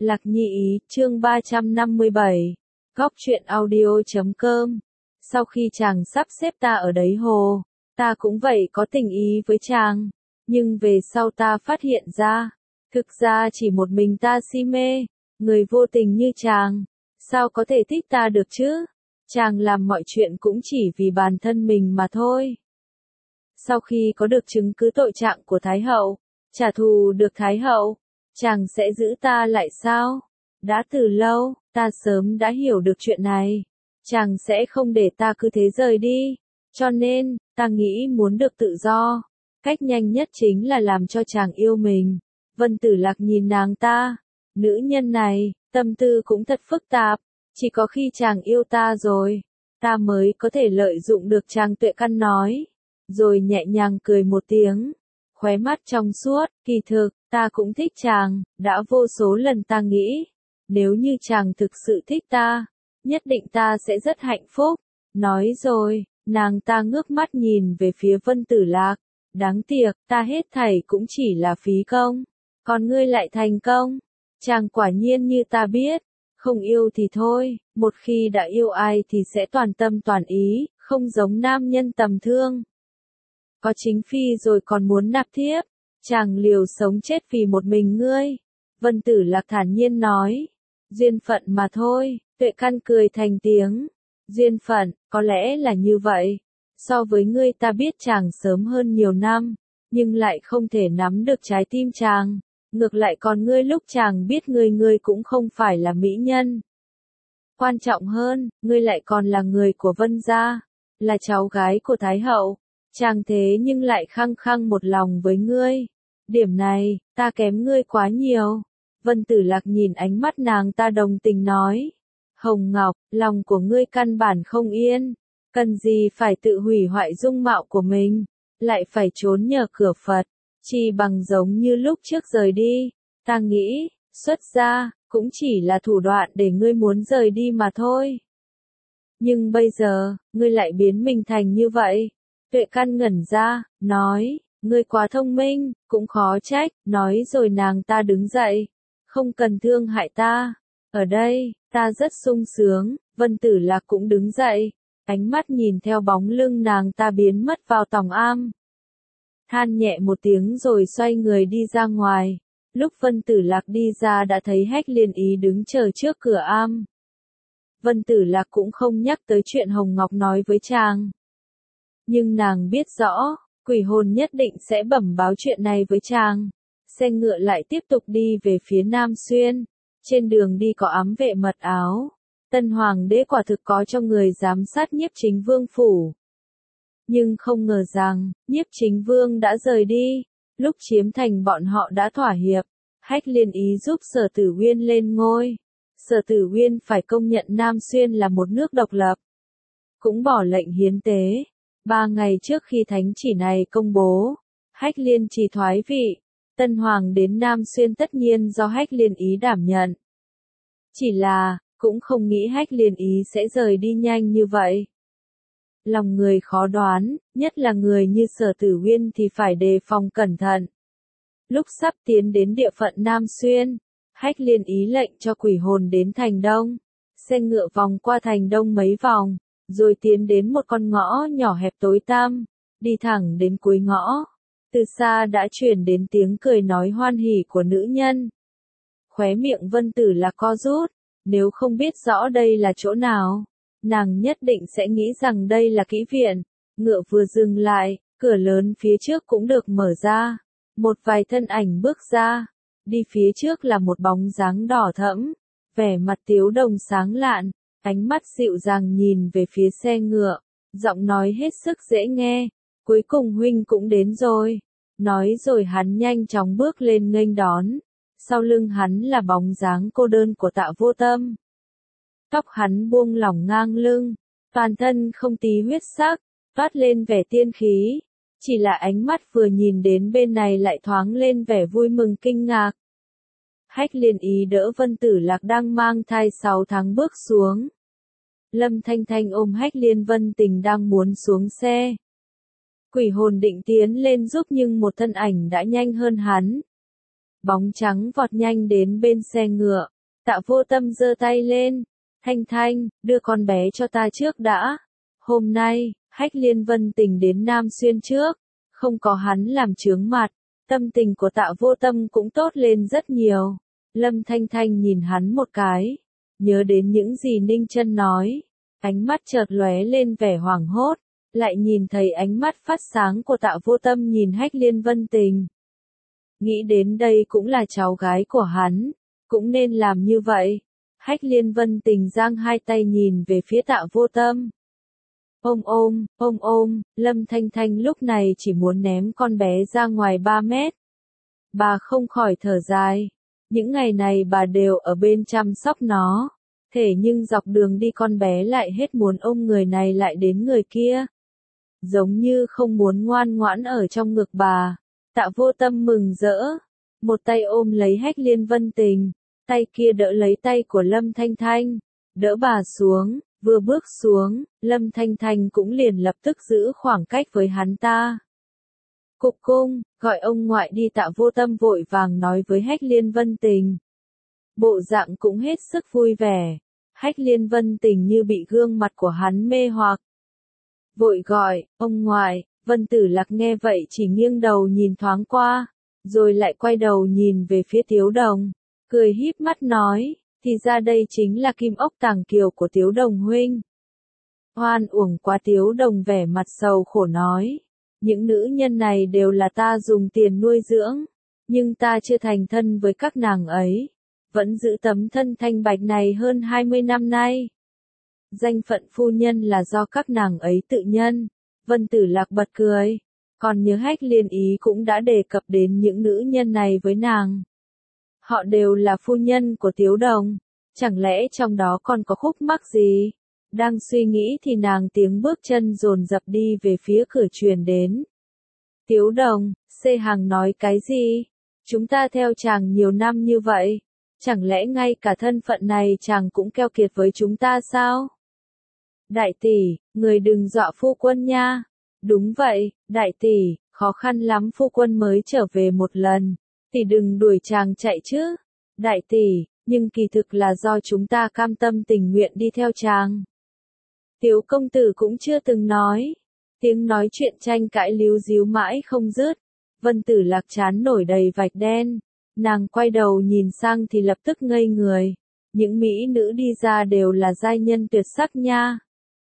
Lạc Nhi ý, chương 357. Góc truyện audio.com. Sau khi chàng sắp xếp ta ở đấy hồ, ta cũng vậy có tình ý với chàng. Nhưng về sau ta phát hiện ra, thực ra chỉ một mình ta si mê, người vô tình như chàng, sao có thể thích ta được chứ? Chàng làm mọi chuyện cũng chỉ vì bản thân mình mà thôi. Sau khi có được chứng cứ tội trạng của Thái Hậu, trả thù được Thái Hậu, chàng sẽ giữ ta lại sao? Đã từ lâu, ta sớm đã hiểu được chuyện này. Chàng sẽ không để ta cứ thế rời đi. Cho nên, ta nghĩ muốn được tự do. Cách nhanh nhất chính là làm cho chàng yêu mình. Vân Tử Lạc nhìn nàng ta. Nữ nhân này, tâm tư cũng thật phức tạp. Chỉ có khi chàng yêu ta rồi, ta mới có thể lợi dụng được chàng. Tuệ Căn nói. Rồi nhẹ nhàng cười một tiếng. Khóe mắt trong suốt, kỳ thực, ta cũng thích chàng, đã vô số lần ta nghĩ. Nếu như chàng thực sự thích ta, nhất định ta sẽ rất hạnh phúc. Nói rồi, nàng ta ngước mắt nhìn về phía Vân Tử Lạc. Đáng tiếc, ta hết thảy cũng chỉ là phí công. Còn ngươi lại thành công. Chàng quả nhiên như ta biết. Không yêu thì thôi, một khi đã yêu ai thì sẽ toàn tâm toàn ý, không giống nam nhân tầm thường. Có chính phi rồi còn muốn nạp thiếp. Chàng liều sống chết vì một mình ngươi. Vân Tử Lạc thản nhiên nói. Duyên phận mà thôi. Tuệ Căn cười thành tiếng. Duyên phận, có lẽ là như vậy. So với ngươi ta biết chàng sớm hơn nhiều năm, nhưng lại không thể nắm được trái tim chàng. Ngược lại còn ngươi lúc chàng biết ngươi cũng không phải là mỹ nhân. Quan trọng hơn, ngươi lại còn là người của Vân gia, là cháu gái của Thái Hậu. Chàng thế nhưng lại khăng khăng một lòng với ngươi. Điểm này, ta kém ngươi quá nhiều. Vân Tử Lạc nhìn ánh mắt nàng ta đồng tình nói. Hồng Ngọc, lòng của ngươi căn bản không yên. Cần gì phải tự hủy hoại dung mạo của mình, lại phải trốn nhờ cửa Phật. Chỉ bằng giống như lúc trước rời đi. Ta nghĩ, xuất gia, cũng chỉ là thủ đoạn để ngươi muốn rời đi mà thôi. Nhưng bây giờ, ngươi lại biến mình thành như vậy. Tuệ Căn ngẩn ra, nói, ngươi quá thông minh, cũng khó trách, nói rồi nàng ta đứng dậy. Không cần thương hại ta. Ở đây, ta rất sung sướng. Vân Tử Lạc cũng đứng dậy. Ánh mắt nhìn theo bóng lưng nàng ta biến mất vào tòng am. Than nhẹ một tiếng rồi xoay người đi ra ngoài. Lúc Vân Tử Lạc đi ra đã thấy Hách Liên Ý đứng chờ trước cửa am. Vân Tử Lạc cũng không nhắc tới chuyện Hồng Ngọc nói với chàng. Nhưng nàng biết rõ, quỷ hồn nhất định sẽ bẩm báo chuyện này với chàng. Xe ngựa lại tiếp tục đi về phía Nam Xuyên. Trên đường đi có ám vệ mật áo. Tân Hoàng đế quả thực có cho người giám sát Nhiếp Chính Vương phủ. Nhưng không ngờ rằng, Nhiếp Chính Vương đã rời đi. Lúc chiếm thành bọn họ đã thỏa hiệp. Hách Liên Ý giúp Sở Tử Uyên lên ngôi. Sở Tử Uyên phải công nhận Nam Xuyên là một nước độc lập. Cũng bỏ lệnh hiến tế. 3 ngày trước khi thánh chỉ này công bố, Hách Liên Trì thoái vị. Tân Hoàng đến Nam Xuyên tất nhiên do Hách Liên Ý đảm nhận. Chỉ là, cũng không nghĩ Hách Liên Ý sẽ rời đi nhanh như vậy. Lòng người khó đoán, nhất là người như Sở Tử Uyên thì phải đề phòng cẩn thận. Lúc sắp tiến đến địa phận Nam Xuyên, Hách Liên Ý lệnh cho quỷ hồn đến thành Đông. Xe ngựa vòng qua thành Đông mấy vòng, rồi tiến đến một con ngõ nhỏ hẹp tối tăm, đi thẳng đến cuối ngõ. Từ xa đã truyền đến tiếng cười nói hoan hỉ của nữ nhân. Khóe miệng Vân Tử Lạc co rút, nếu không biết rõ đây là chỗ nào, nàng nhất định sẽ nghĩ rằng đây là kỹ viện. Ngựa vừa dừng lại, cửa lớn phía trước cũng được mở ra. Một vài thân ảnh bước ra, đi phía trước là một bóng dáng đỏ thẫm, vẻ mặt tiếu đồng sáng lạn, ánh mắt dịu dàng nhìn về phía xe ngựa, giọng nói hết sức dễ nghe. Cuối cùng huynh cũng đến rồi. Nói rồi hắn nhanh chóng bước lên nghênh đón. Sau lưng hắn là bóng dáng cô đơn của Tạ Vô Tâm. Tóc hắn buông lỏng ngang lưng, toàn thân không tí huyết sắc, toát lên vẻ tiên khí. Chỉ là ánh mắt vừa nhìn đến bên này lại thoáng lên vẻ vui mừng kinh ngạc. Hách Liên Ý đỡ Vân Tử Lạc đang mang thai 6 tháng bước xuống. Lâm Thanh Thanh ôm Hách Liên Vân Tình đang muốn xuống xe. Quỷ hồn định tiến lên giúp nhưng một thân ảnh đã nhanh hơn hắn. bóng trắng vọt nhanh đến bên xe ngựa. Tạ Vô Tâm giơ tay lên, Thanh Thanh, đưa con bé cho ta trước đã. Hôm nay, Hách Liên Vân Tình đến Nam Xuyên trước, không có hắn làm chướng mặt, tâm tình của Tạ Vô Tâm cũng tốt lên rất nhiều. Lâm Thanh Thanh nhìn hắn một cái, nhớ đến những gì Ninh Chân nói, ánh mắt chợt lóe lên vẻ hoảng hốt, lại nhìn thấy ánh mắt phát sáng của Tạ Vô Tâm nhìn Hách Liên Vân Tình. Nghĩ đến đây cũng là cháu gái của hắn, cũng nên làm như vậy. Hách Liên Vân Tình giang hai tay nhìn về phía Tạ Vô Tâm. Ôm, Lâm Thanh Thanh lúc này chỉ muốn ném con bé ra ngoài 3 mét. Bà không khỏi thở dài. Những ngày này bà đều ở bên chăm sóc nó. Thế nhưng dọc đường đi con bé lại hết muốn ôm người này lại đến người kia. Giống như không muốn ngoan ngoãn ở trong ngực bà. Tạ Vô Tâm mừng rỡ. Một tay ôm lấy Hách Liên Vân Tình. Tay kia đỡ lấy tay của Lâm Thanh Thanh. Đỡ bà xuống. Vừa bước xuống, Lâm Thanh Thanh cũng liền lập tức giữ khoảng cách với hắn ta. Cục cung, gọi ông ngoại đi. Tạ Vô Tâm vội vàng nói với Hách Liên Vân Tình. Bộ dạng cũng hết sức vui vẻ. Hách Liên Vân Tình như bị gương mặt của hắn mê hoặc. Vội gọi, ông ngoại. Vân Tử Lạc nghe vậy chỉ nghiêng đầu nhìn thoáng qua, rồi lại quay đầu nhìn về phía Tiếu Đồng, cười híp mắt nói. Thì ra đây chính là kim ốc tàng kiều của Tiếu Đồng huynh. Hoan uổng quá. Tiếu Đồng vẻ mặt sầu khổ nói. Những nữ nhân này đều là ta dùng tiền nuôi dưỡng, nhưng ta chưa thành thân với các nàng ấy. Vẫn giữ tấm thân thanh bạch này hơn 20 năm nay. Danh phận phu nhân là do các nàng ấy tự nhân. Vân Tử Lạc bật cười. Còn nhớ Hách Liên Ý cũng đã đề cập đến những nữ nhân này với nàng. Họ đều là phu nhân của Tiếu Đồng, chẳng lẽ trong đó còn có khúc mắc gì? Đang suy nghĩ thì nàng tiếng bước chân dồn dập đi về phía cửa truyền đến. Tiếu Đồng, Xê Hằng nói cái gì? Chúng ta theo chàng nhiều năm như vậy, chẳng lẽ ngay cả thân phận này chàng cũng keo kiệt với chúng ta sao? Đại tỷ, người đừng dọa phu quân nha. Đúng vậy, đại tỷ, khó khăn lắm phu quân mới trở về một lần. Tỷ đừng đuổi chàng chạy chứ. Đại tỷ, nhưng kỳ thực là do chúng ta cam tâm tình nguyện đi theo chàng. Tiếu công tử cũng chưa từng nói. Tiếng nói chuyện tranh cãi líu díu mãi không dứt. Vân Tử Lạc trán nổi đầy vạch đen. Nàng quay đầu nhìn sang thì lập tức ngây người. Những mỹ nữ đi ra đều là giai nhân tuyệt sắc nha.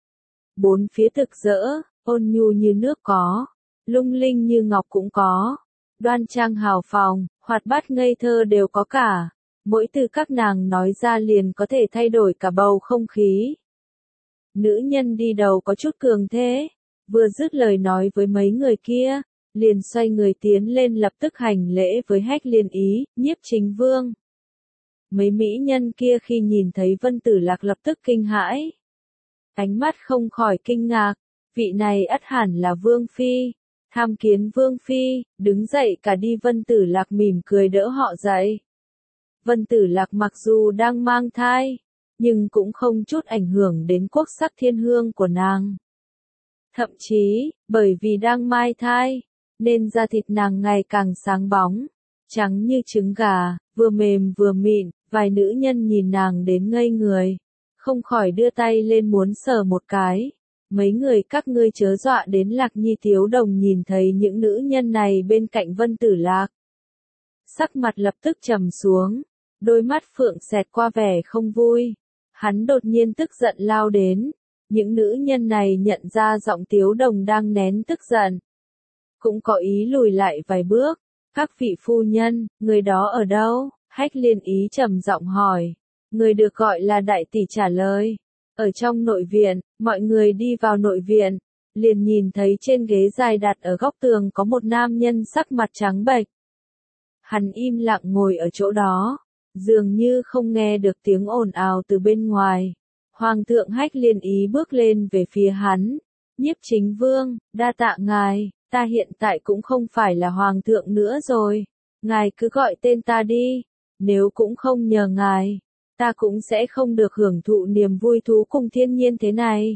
Bốn phía thực rỡ, ôn nhu như nước có, lung linh như ngọc cũng có. Đoan trang hào phóng, hoạt bát ngây thơ đều có cả. Mỗi từ các nàng nói ra liền có thể thay đổi cả bầu không khí. Nữ nhân đi đầu có chút cường thế, vừa dứt lời nói với mấy người kia, liền xoay người tiến lên lập tức hành lễ với Hách Liên Ý, Nhiếp Chính Vương. Mấy mỹ nhân kia khi nhìn thấy Vân Tử Lạc lập tức kinh hãi. Ánh mắt không khỏi kinh ngạc, vị này ắt hẳn là Vương Phi. Tham kiến Vương Phi, đứng dậy cả đi. Vân Tử Lạc mỉm cười đỡ họ dậy. Vân Tử Lạc mặc dù đang mang thai, nhưng cũng không chút ảnh hưởng đến quốc sắc thiên hương của nàng. Thậm chí, bởi vì đang mang thai, nên da thịt nàng ngày càng sáng bóng, trắng như trứng gà, vừa mềm vừa mịn. Vài nữ nhân nhìn nàng đến ngây người, không khỏi đưa tay lên muốn sờ một cái. Mấy người các ngươi chớ dọa đến Lạc Nhi. Tiếu Đồng nhìn thấy những nữ nhân này bên cạnh Vân Tử Lạc, sắc mặt lập tức trầm xuống, đôi mắt phượng xẹt qua vẻ không vui. Hắn đột nhiên tức giận lao đến. Những nữ nhân này nhận ra giọng Tiếu Đồng đang nén tức giận, cũng có ý lùi lại vài bước. Các vị phu nhân, người đó ở đâu? Hách Liên Ý trầm giọng hỏi. Người được gọi là đại tỷ trả lời. Ở trong nội viện. Mọi người đi vào nội viện, liền nhìn thấy trên ghế dài đặt ở góc tường có một nam nhân sắc mặt trắng bệch. Hắn im lặng ngồi ở chỗ đó, dường như không nghe được tiếng ồn ào từ bên ngoài. Hoàng thượng. Hách Liên Ý bước lên về phía hắn. Nhiếp Chính Vương, đa tạ ngài, ta hiện tại cũng không phải là hoàng thượng nữa rồi. Ngài cứ gọi tên ta đi, nếu cũng không nhờ ngài, ta cũng sẽ không được hưởng thụ niềm vui thú cùng thiên nhiên thế này.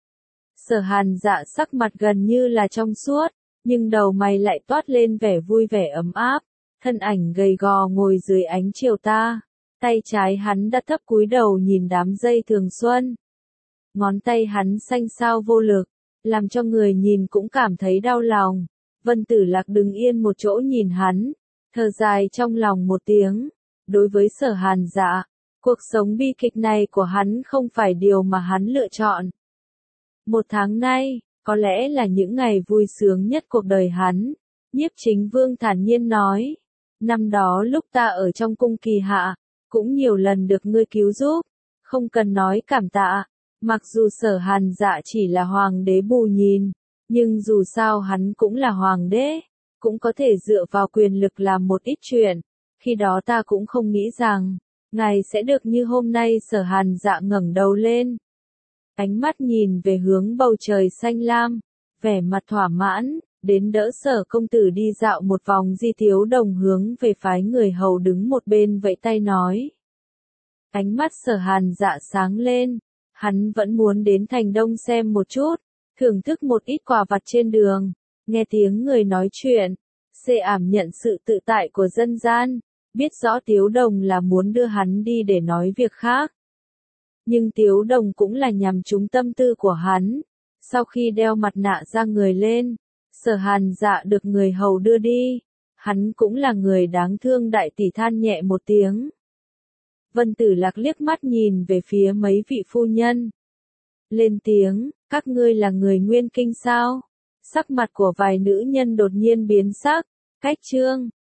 Sở Hàn Dạ sắc mặt gần như là trong suốt, nhưng đầu mày lại toát lên vẻ vui vẻ ấm áp. thân ảnh gầy gò ngồi dưới ánh chiều tà. Tay trái hắn đã thấp cúi đầu nhìn đám dây thường xuân. Ngón tay hắn xanh xao vô lực, làm cho người nhìn cũng cảm thấy đau lòng. Vân Tử Lạc đứng yên một chỗ nhìn hắn, thở dài trong lòng một tiếng. Đối với Sở Hàn Dạ, cuộc sống bi kịch này của hắn không phải điều mà hắn lựa chọn. Một tháng nay, có lẽ là những ngày vui sướng nhất cuộc đời hắn. Nhiếp Chính Vương thản nhiên nói, năm đó lúc ta ở trong cung kỳ hạ, cũng nhiều lần được ngươi cứu giúp, không cần nói cảm tạ. Mặc dù Sở Hàn Dạ chỉ là hoàng đế bù nhìn, nhưng dù sao hắn cũng là hoàng đế, cũng có thể dựa vào quyền lực làm một ít chuyện. Khi đó ta cũng không nghĩ rằng, ngài sẽ được như hôm nay. Sở Hàn Dạ ngẩng đầu lên, ánh mắt nhìn về hướng bầu trời xanh lam, vẻ mặt thỏa mãn, đến đỡ Sở công tử đi dạo một vòng. Di Thiếu Đồng hướng về phái người hầu đứng một bên vẫy tay nói. Ánh mắt Sở Hàn Dạ sáng lên, hắn vẫn muốn đến thành Đông xem một chút, thưởng thức một ít quà vặt trên đường, nghe tiếng người nói chuyện, ảm nhận sự tự tại của dân gian, biết rõ Tiếu Đồng là muốn đưa hắn đi để nói việc khác. Nhưng Tiếu Đồng cũng là nhằm trúng tâm tư của hắn. Sau khi đeo mặt nạ ra người lên, Sở Hàn Dạ được người hầu đưa đi, hắn cũng là người đáng thương. Đại tỷ than nhẹ một tiếng. Vân Tử Lạc liếc mắt nhìn về phía mấy vị phu nhân, lên tiếng, các ngươi là người Nguyên Kinh sao? Sắc mặt của vài nữ nhân đột nhiên biến sắc. Cách chương